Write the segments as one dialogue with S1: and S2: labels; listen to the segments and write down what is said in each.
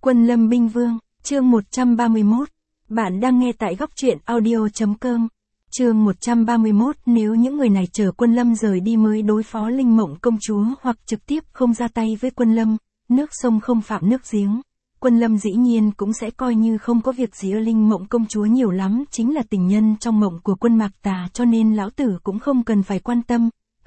S1: Quân Lâm Binh Vương, chương 131. Bạn đang nghe tại góc truyện audio.com. Chương 131. Nếu những người này chờ Quân Lâm rời đi mới đối phó Linh Mộng công chúa hoặc trực tiếp không ra tay với Quân Lâm, nước sông không phạm nước giếng. Quân Lâm dĩ nhiên cũng sẽ coi như không có việc gì. Linh Mộng công chúa nhiều lắm chính là tình nhân trong mộng của Quân Mạc Tà, cho nên lão tử cũng không cần phải quan tâm.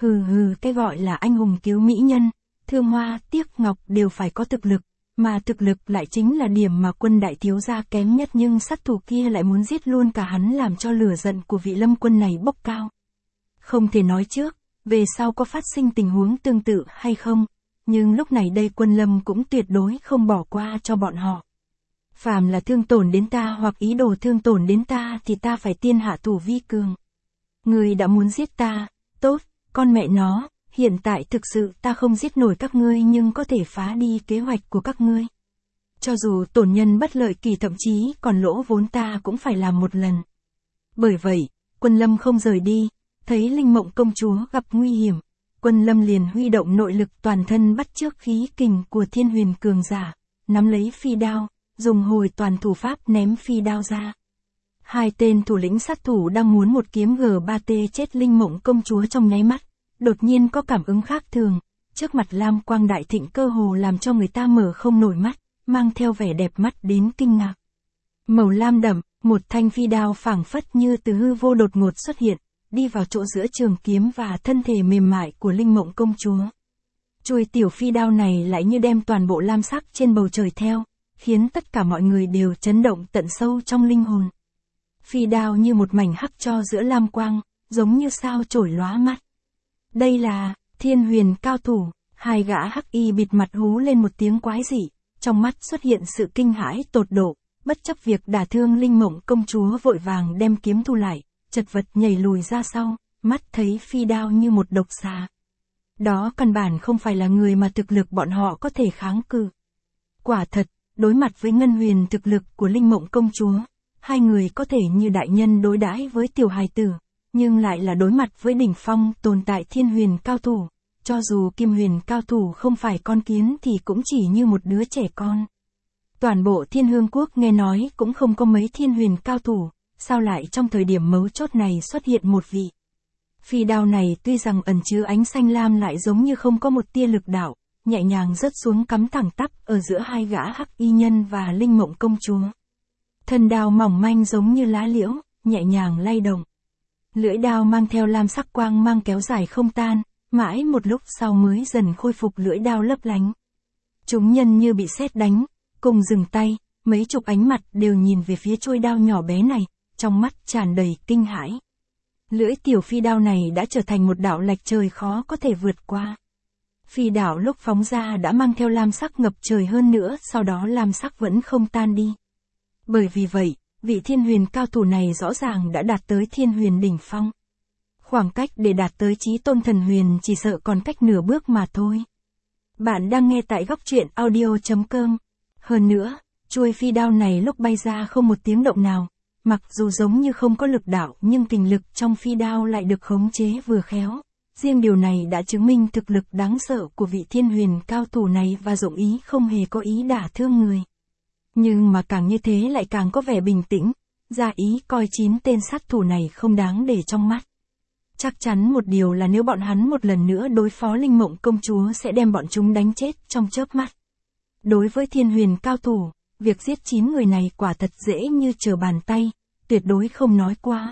S1: Cái gọi là anh hùng cứu mỹ nhân, Thương Hoa, Tiếc Ngọc đều phải có thực lực, mà thực lực lại chính là điểm mà Quân đại thiếu gia kém nhất, nhưng sát thủ kia lại muốn giết luôn cả hắn, làm cho lửa giận của vị Lâm quân này bốc cao. Không thể nói trước, về sau có phát sinh tình huống tương tự hay không, nhưng lúc này đây Quân Lâm cũng tuyệt đối không bỏ qua cho bọn họ. Phàm là thương tổn đến ta hoặc ý đồ thương tổn đến ta thì ta phải tiên hạ thủ vi cường. Người đã muốn giết ta, tốt, con mẹ nó, hiện tại thực sự ta không giết nổi các ngươi nhưng có thể phá đi kế hoạch của các ngươi. Cho dù tổn nhân bất lợi kỳ, thậm chí còn lỗ vốn, ta cũng phải làm một lần. Bởi vậy, Quân Lâm không rời đi, thấy Linh Mộng công chúa gặp nguy hiểm, Quân Lâm liền huy động nội lực toàn thân bắt chước khí kình của Thiên Huyền cường giả, nắm lấy phi đao, dùng hồi toàn thủ pháp ném phi đao ra. Hai tên thủ lĩnh sát thủ đang muốn một kiếm G3T chết Linh Mộng công chúa trong nháy mắt, đột nhiên có cảm ứng khác thường, trước mặt lam quang đại thịnh cơ hồ làm cho người ta mở không nổi mắt, mang theo vẻ đẹp mắt đến kinh ngạc. Màu lam đậm, một thanh phi đao phảng phất như từ hư vô đột ngột xuất hiện, đi vào chỗ giữa trường kiếm và thân thể mềm mại của Linh Mộng công chúa. Chuôi tiểu phi đao này lại như đem toàn bộ lam sắc trên bầu trời theo, khiến tất cả mọi người đều chấn động tận sâu trong linh hồn. Phi đao như một mảnh hắc cho giữa lam quang, giống như sao chổi lóa mắt. Đây là Thiên Huyền cao thủ. Hai gã hắc y bịt mặt hú lên một tiếng quái dị, trong mắt xuất hiện sự kinh hãi tột độ, bất chấp việc đả thương Linh Mộng công chúa vội vàng đem kiếm thu lại, chật vật nhảy lùi ra sau, mắt thấy phi đao như một độc xà. Đó căn bản không phải là người mà thực lực bọn họ có thể kháng cự. Quả thật, đối mặt với ngân huyền thực lực của Linh Mộng công chúa, hai người có thể như đại nhân đối đãi với tiểu hài tử, nhưng lại là đối mặt với đỉnh phong tồn tại Thiên Huyền cao thủ. Cho dù Kim Huyền cao thủ không phải con kiến thì cũng chỉ như một đứa trẻ con. Toàn bộ Thiên Hương quốc nghe nói cũng không có mấy Thiên Huyền cao thủ, sao lại trong thời điểm mấu chốt này xuất hiện một vị. Phi đao này tuy rằng ẩn chứa ánh xanh lam lại giống như không có một tia lực đạo, nhẹ nhàng rớt xuống cắm thẳng tắp ở giữa hai gã hắc y nhân và Linh Mộng công chúa. Thân đao mỏng manh giống như lá liễu, nhẹ nhàng lay động. Lưỡi đao mang theo lam sắc quang mang kéo dài không tan, mãi một lúc sau mới dần khôi phục lưỡi đao lấp lánh. Chúng nhân như bị sét đánh, cùng dừng tay, mấy chục ánh mặt đều nhìn về phía chuôi đao nhỏ bé này, trong mắt tràn đầy kinh hãi. Lưỡi tiểu phi đao này đã trở thành một đạo lạch trời khó có thể vượt qua. Phi đao lúc phóng ra đã mang theo lam sắc ngập trời, hơn nữa sau đó lam sắc vẫn không tan đi. Bởi vì vậy, vị Thiên Huyền cao thủ này rõ ràng đã đạt tới Thiên Huyền đỉnh phong. Khoảng cách để đạt tới chí tôn thần huyền chỉ sợ còn cách nửa bước mà thôi. Bạn đang nghe tại góc truyện audio.com. Hơn nữa, chuôi phi đao này lúc bay ra không một tiếng động nào, mặc dù giống như không có lực đạo nhưng kình lực trong phi đao lại được khống chế vừa khéo. Riêng điều này đã chứng minh thực lực đáng sợ của vị Thiên Huyền cao thủ này và dụng ý không hề có ý đả thương người. Nhưng mà càng như thế lại càng có vẻ bình tĩnh, ra ý coi 9 tên sát thủ này không đáng để trong mắt. Chắc chắn một điều là nếu bọn hắn một lần nữa đối phó Linh Mộng công chúa sẽ đem bọn chúng đánh chết trong chớp mắt. Đối với Thiên Huyền cao thủ, việc giết 9 người này quả thật dễ như trở bàn tay, tuyệt đối không nói quá.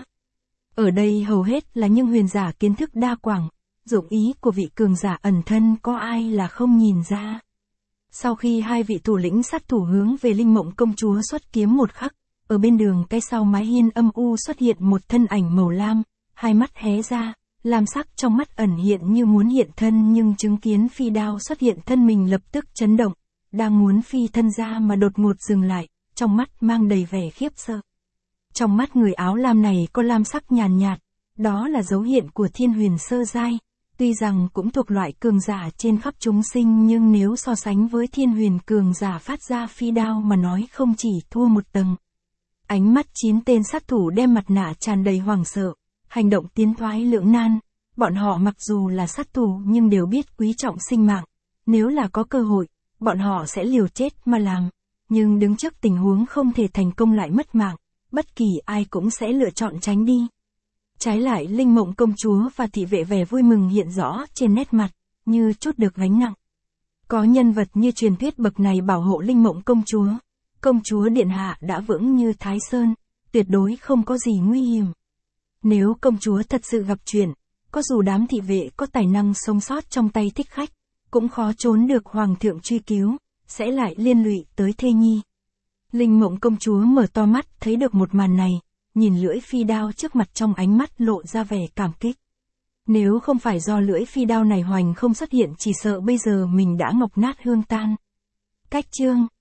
S1: Ở đây hầu hết là những huyền giả kiến thức đa quảng, dụng ý của vị cường giả ẩn thân có ai là không nhìn ra. Sau khi hai vị thủ lĩnh sát thủ hướng về Linh Mộng công chúa xuất kiếm một khắc, ở bên đường cái sau mái hiên âm u xuất hiện một thân ảnh màu lam, hai mắt hé ra, lam sắc trong mắt ẩn hiện như muốn hiện thân, nhưng chứng kiến phi đao xuất hiện thân mình lập tức chấn động, đang muốn phi thân ra mà đột ngột dừng lại, trong mắt mang đầy vẻ khiếp sợ. Trong mắt người áo lam này có lam sắc nhàn nhạt, đó là dấu hiện của Thiên Huyền sơ giai. Tuy rằng cũng thuộc loại cường giả trên khắp chúng sinh, nhưng nếu so sánh với Thiên Huyền cường giả phát ra phi đao mà nói không chỉ thua một tầng. Ánh mắt 9 tên sát thủ đem mặt nạ tràn đầy hoảng sợ, hành động tiến thoái lưỡng nan. Bọn họ mặc dù là sát thủ nhưng đều biết quý trọng sinh mạng, nếu là có cơ hội, bọn họ sẽ liều chết mà làm. nhưng đứng trước tình huống không thể thành công lại mất mạng, bất kỳ ai cũng sẽ lựa chọn tránh đi. Trái lại Linh Mộng công chúa và thị vệ vẻ vui mừng hiện rõ trên nét mặt, như trút được gánh nặng. Có nhân vật như truyền thuyết bậc này bảo hộ Linh Mộng công chúa điện hạ đã vững như Thái Sơn, tuyệt đối không có gì nguy hiểm. Nếu công chúa thật sự gặp chuyện, có dù đám thị vệ có tài năng sống sót trong tay thích khách, cũng khó trốn được hoàng thượng truy cứu, sẽ lại liên lụy tới thê nhi. Linh Mộng công chúa mở to mắt thấy được một màn này, nhìn lưỡi phi đao trước mặt trong ánh mắt lộ ra vẻ cảm kích. Nếu không phải do lưỡi phi đao này hoành không xuất hiện chỉ sợ bây giờ mình đã ngọc nát hương tan. Cách chương